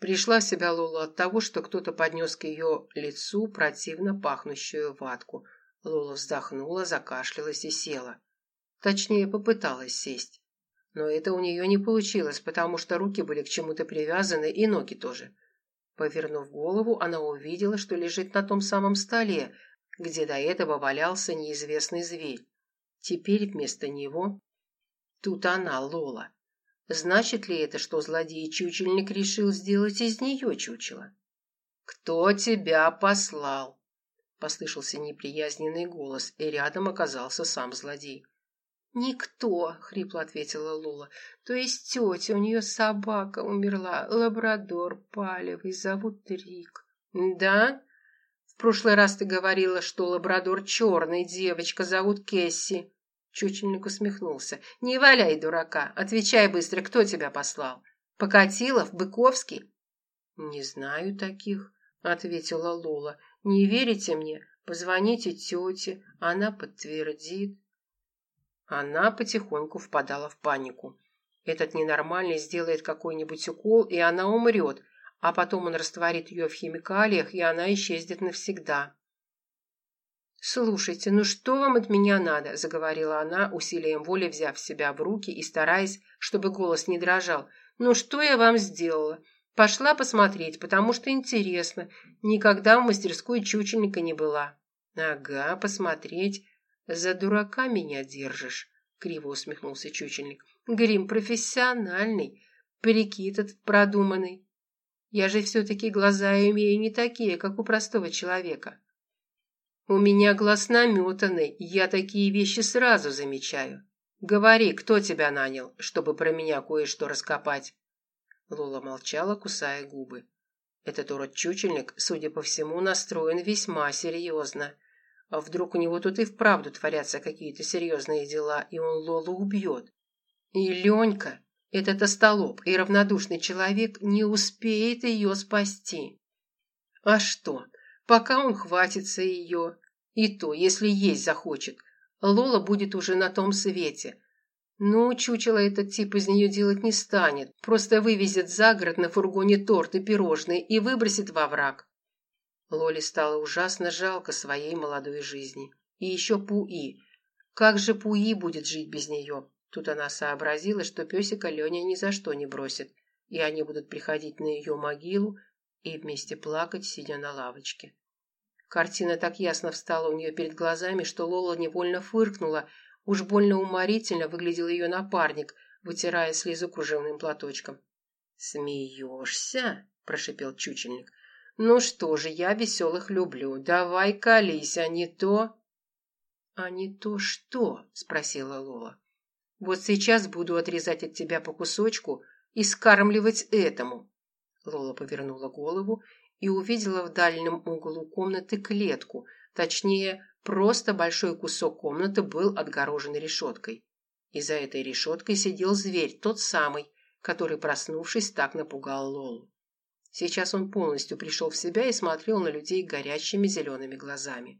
Пришла в себя Лола от того, что кто-то поднес к ее лицу противно пахнущую ватку. Лола вздохнула, закашлялась и села. Точнее, попыталась сесть. Но это у нее не получилось, потому что руки были к чему-то привязаны и ноги тоже. Повернув голову, она увидела, что лежит на том самом столе, где до этого валялся неизвестный зверь. Теперь вместо него... Тут она, Лола. Значит ли это, что злодей-чучельник решил сделать из нее чучело? «Кто тебя послал?» Послышался неприязненный голос, и рядом оказался сам злодей. «Никто», — хрипло ответила Лола. «То есть тетя, у нее собака умерла, лабрадор палевый, зовут Рик». «Да? В прошлый раз ты говорила, что лабрадор черный, девочка зовут Кесси». Чучельник усмехнулся. «Не валяй, дурака, отвечай быстро, кто тебя послал? Покатилов? Быковский?» «Не знаю таких», — ответила Лола. «Не верите мне? Позвоните тете, она подтвердит». Она потихоньку впадала в панику. Этот ненормальный сделает какой-нибудь укол, и она умрет, а потом он растворит ее в химикалиях, и она исчезнет навсегда. «Слушайте, ну что вам от меня надо?» – заговорила она, усилием воли взяв себя в руки и стараясь, чтобы голос не дрожал. «Ну что я вам сделала? Пошла посмотреть, потому что интересно. Никогда в мастерской чучельника не была». «Ага, посмотреть. За дурака меня держишь», – криво усмехнулся чучельник. «Грим профессиональный, прикид этот продуманный. Я же все-таки глаза имею не такие, как у простого человека». «У меня глаз наметанный, я такие вещи сразу замечаю. Говори, кто тебя нанял, чтобы про меня кое-что раскопать?» Лола молчала, кусая губы. Этот урод-чучельник, судя по всему, настроен весьма серьезно. А вдруг у него тут и вправду творятся какие-то серьезные дела, и он Лолу убьет? И Ленька, этот остолоп и равнодушный человек, не успеет ее спасти. А что? Пока он хватится ее, и то, если есть захочет, Лола будет уже на том свете. Ну, чучело этот тип из нее делать не станет, просто вывезет за город на фургоне торт и пирожные и выбросит во враг. Лоле стало ужасно жалко своей молодой жизни. И еще Пуи. Как же Пуи будет жить без нее? Тут она сообразила, что песика Леня ни за что не бросит, и они будут приходить на ее могилу и вместе плакать, сидя на лавочке. Картина так ясно встала у нее перед глазами, что Лола невольно фыркнула. Уж больно уморительно выглядел ее напарник, вытирая слезу кружевным платочком. «Смеешься?» – прошипел чучельник. «Ну что же, я веселых люблю. Давай колись, а не то...» «А не то что?» – спросила Лола. «Вот сейчас буду отрезать от тебя по кусочку и скармливать этому». Лола повернула голову и увидела в дальнем углу комнаты клетку, точнее, просто большой кусок комнаты был отгорожен решеткой. И за этой решеткой сидел зверь, тот самый, который, проснувшись, так напугал Лолу. Сейчас он полностью пришел в себя и смотрел на людей горящими зелеными глазами.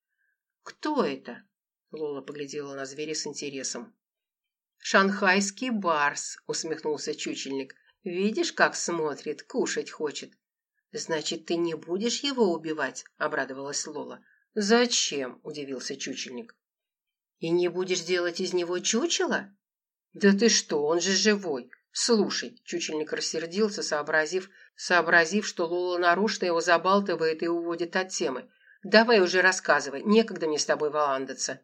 «Кто это?» – Лола поглядела на зверя с интересом. «Шанхайский барс», – усмехнулся чучельник. «Видишь, как смотрит, кушать хочет». «Значит, ты не будешь его убивать?» – обрадовалась Лола. «Зачем?» – удивился чучельник. «И не будешь делать из него чучело?» «Да ты что, он же живой!» «Слушай», – чучельник рассердился, сообразив, что Лола нарочно его забалтывает и уводит от темы. «Давай уже рассказывай, некогда мне с тобой валандаться».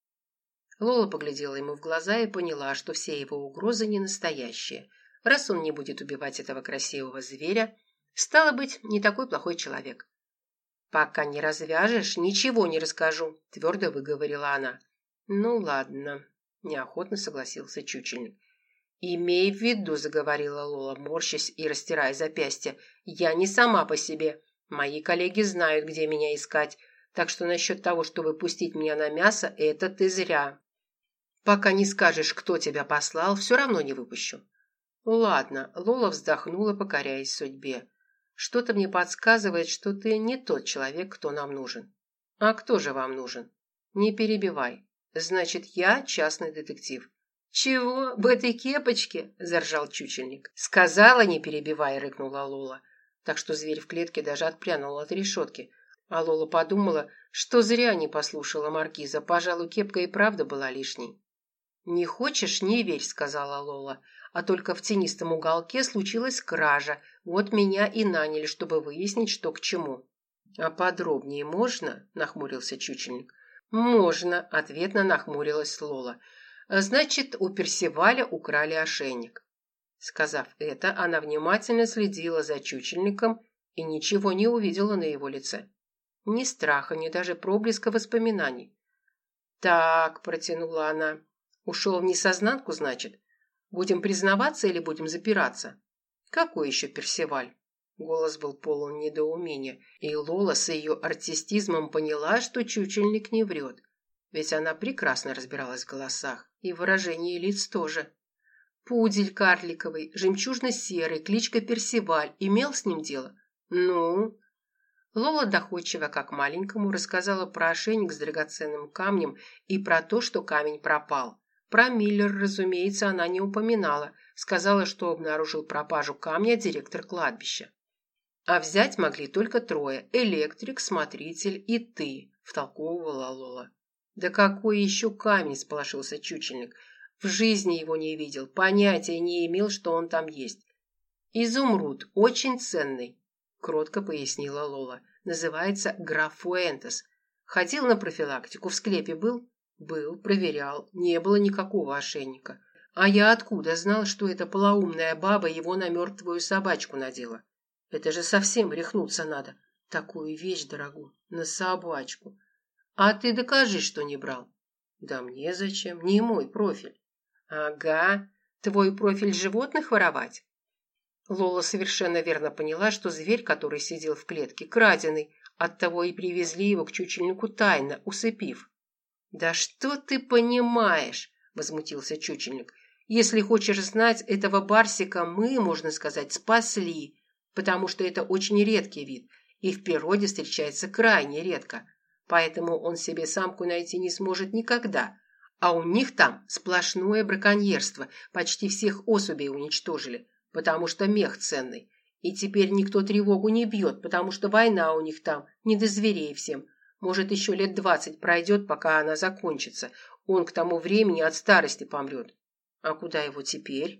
Лола поглядела ему в глаза и поняла, что все его угрозы не настоящие. Раз он не будет убивать этого красивого зверя, стало быть, не такой плохой человек. «Пока не развяжешь, ничего не расскажу», – твердо выговорила она. «Ну ладно», – неохотно согласился чучельник. «Имей в виду», – заговорила Лола, морщась и растирая запястье, – «я не сама по себе. Мои коллеги знают, где меня искать, так что насчет того, чтобы пустить меня на мясо, это ты зря. Пока не скажешь, кто тебя послал, все равно не выпущу». «Ладно», – Лола вздохнула, покоряясь судьбе. «Что-то мне подсказывает, что ты не тот человек, кто нам нужен». «А кто же вам нужен?» «Не перебивай. Значит, я частный детектив». «Чего? В этой кепочке?» – заржал чучельник. «Сказала, не перебивай», – рыкнула Лола. так что зверь в клетке даже отпрянул от решетки. А Лола подумала, что зря не послушала маркиза, пожалуй, кепка и правда была лишней. «Не хочешь – не верь», – сказала Лола. «А только в тенистом уголке случилась кража. Вот меня и наняли, чтобы выяснить, что к чему». «А подробнее можно?» – нахмурился чучельник. «Можно», – ответно нахмурилась Лола. «Значит, у Персиваля украли ошейник». Сказав это, она внимательно следила за чучельником и ничего не увидела на его лице. Ни страха, ни даже проблеска воспоминаний. «Так», – протянула она, – «ушел в несознанку, значит? Будем признаваться или будем запираться?» «Какой еще Персиваль?» Голос был полон недоумения, и Лола с ее артистизмом поняла, что чучельник не врет. Ведь она прекрасно разбиралась в голосах, и в выражении лиц тоже. Пудель карликовый, жемчужно-серый, кличка Персиваль. Имел с ним дело? Ну? Лола доходчиво, как маленькому, рассказала про ошейник с драгоценным камнем и про то, что камень пропал. Про Миллер, разумеется, она не упоминала. Сказала, что обнаружил пропажу камня директор кладбища. А взять могли только трое – электрик, смотритель и ты, втолковывала Лола. Да какой еще камень, сполошился чучельник. В жизни его не видел, понятия не имел, что он там есть. Изумруд, очень ценный, кротко пояснила Лола. Называется граф Фуэнтес. Ходил на профилактику, в склепе был? Был, проверял, не было никакого ошейника. А я откуда знал, что эта полоумная баба его на мертвую собачку надела? Это же совсем рехнуться надо. Такую вещь дорогую, на собачку. А ты докажи, что не брал. Да мне зачем? Не мой профиль. Ага, твой профиль животных воровать? Лола совершенно верно поняла, что зверь, который сидел в клетке, краденый. Оттого и привезли его к чучельнику тайно, усыпив. Да что ты понимаешь, возмутился чучельник. Если хочешь знать, этого барсика мы, можно сказать, спасли, потому что это очень редкий вид и в природе встречается крайне редко. Поэтому он себе самку найти не сможет никогда. А у них там сплошное браконьерство, почти всех особей уничтожили, потому что мех ценный. И теперь никто тревогу не бьет, потому что война у них там, не до зверей всем. Может, еще лет 20 пройдет, пока она закончится. Он к тому времени от старости помрет. А куда его теперь?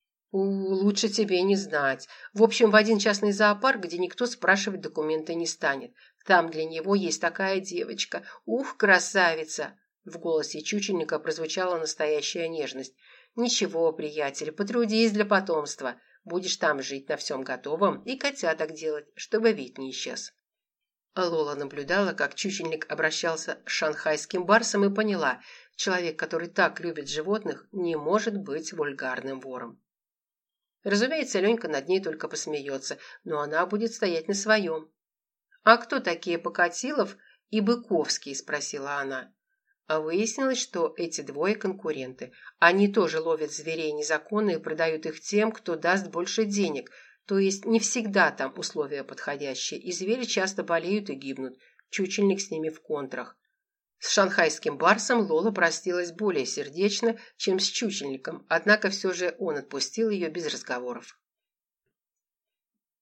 Лучше тебе не знать. В общем, в один частный зоопарк, где никто спрашивать документы не станет. Там для него есть такая девочка. Ух, красавица! В голосе чучельника прозвучала настоящая нежность. Ничего, приятель, потрудись для потомства. Будешь там жить на всем готовом и котяток делать, чтобы вид не исчез. Лола наблюдала, как чучельник обращался с шанхайским барсом и поняла, человек, который так любит животных, не может быть вульгарным вором. Разумеется, Ленька над ней только посмеется, но она будет стоять на своем. «А кто такие Покатилов и Быковский?» – спросила она. А выяснилось, что эти двое конкуренты. Они тоже ловят зверей незаконно и продают их тем, кто даст больше денег. То есть не всегда там условия подходящие, и звери часто болеют и гибнут. Чучельник с ними в контрах. С шанхайским барсом Лола простилась более сердечно, чем с чучельником, однако все же он отпустил ее без разговоров.